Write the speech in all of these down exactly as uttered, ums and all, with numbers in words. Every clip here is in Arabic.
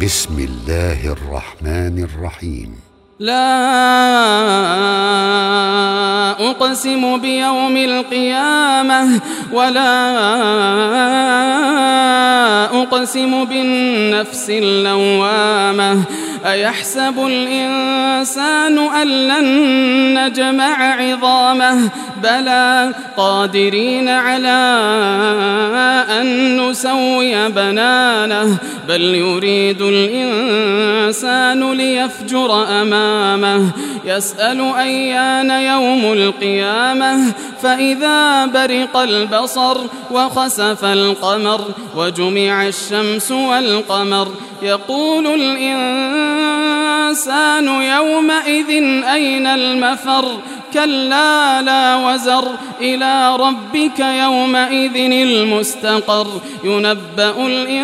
بسم الله الرحمن الرحيم. لا أقسم بيوم القيامة ولا أقسم بالنفس اللوامة. أيحسب الإنسان أن لن نجمع عظامه بلى قادرين على أن نسوي بنانه بل يريد الإنسان ليفجر أمامه يسأل أيان يوم القيامة فإذا برق البصر وخسف القمر وجمع الشمس والقمر يقول الإنسان يومئذ أين المفر كلا لا وزر إلى ربك يومئذ المستقر ينبأ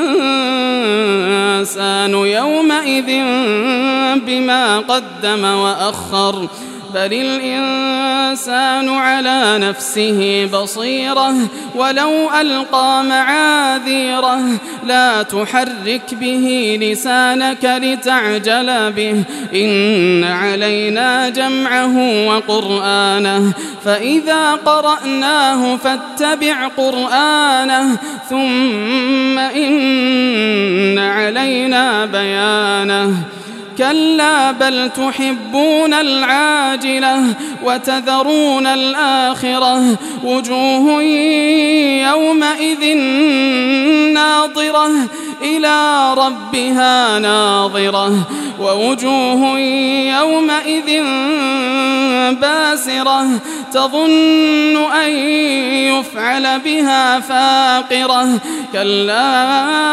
الإنسان يومئذ بما قدم وأخر بل الإنسان على نفسه بصيرة ولو ألقى معاذيره لا تحرك به لسانك لتعجل به إن علينا جمعه وقرآنه فإذا قرأناه فاتبع قرآنه ثم إن علينا بيانه كلا بل تحبون العاجلة وتذرون الآخرة وجوه يومئذ ناظرة إلى ربها ناظرة ووجوه يومئذ باسرة تظن أن يفعل بها فاقرة كلا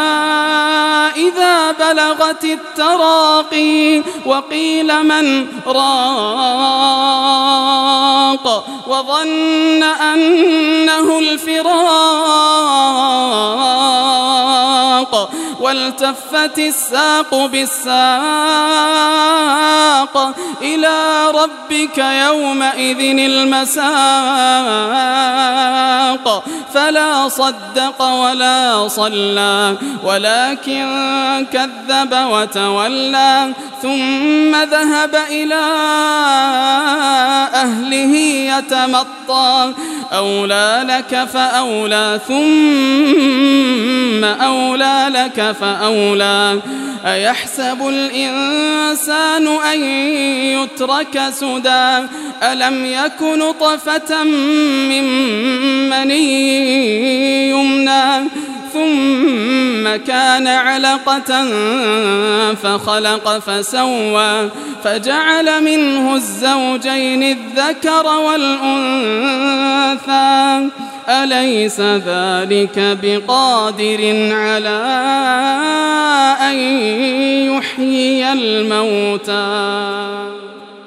إذا بلغت التراقي وقيل من راق وظن أنه الفراق والتفت الساق بالساق إلى ربك يومئذ المساق فلا صدق ولا صلى ولكن كذب وتولى ثم ذهب إلى أهله يتمطى أولى لك فأولى ثم أولى لك فأولى أيحسب الإنسان أن يترك سدى ألم يك نطفة من مني يمنى ثم كان علقة فخلق فسوى فجعل منه الزوجين الذكر والأنثى أليس ذلك بقادر على أن يحيي الموتى